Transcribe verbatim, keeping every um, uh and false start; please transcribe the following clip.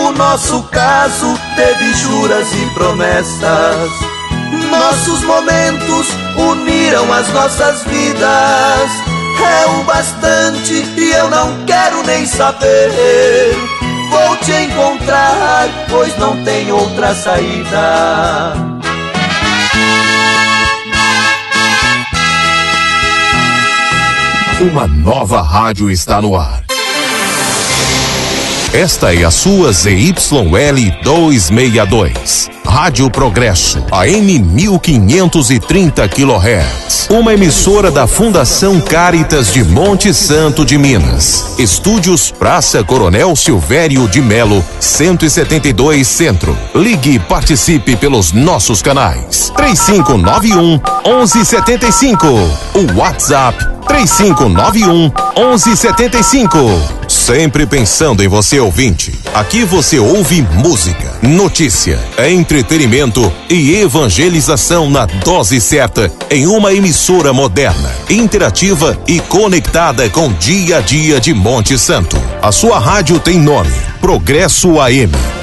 O nosso caso teve juras e promessas. Nossos momentos uniram as nossas vidas. É o bastante e eu não quero nem saber. Vou te encontrar, pois não tem outra saída. Uma nova rádio está no ar. Esta é a sua Z Y L duzentos e sessenta e dois. Rádio Progresso, A M mil quinhentos e trinta quilohertz. Uma emissora da Fundação Cáritas de Monte Santo de Minas. Estúdios Praça Coronel Silvério de Melo, cento e setenta e dois Centro. Ligue e participe pelos nossos canais. três cinco nove um, um um sete cinco. O WhatsApp três cinco nove um, um um sete cinco. Sempre pensando em você, ouvinte. Aqui você ouve música, notícia, entretenimento e evangelização na dose certa em uma emissora moderna, interativa e conectada com o dia a dia de Monte Santo. A sua rádio tem nome: Progresso A M.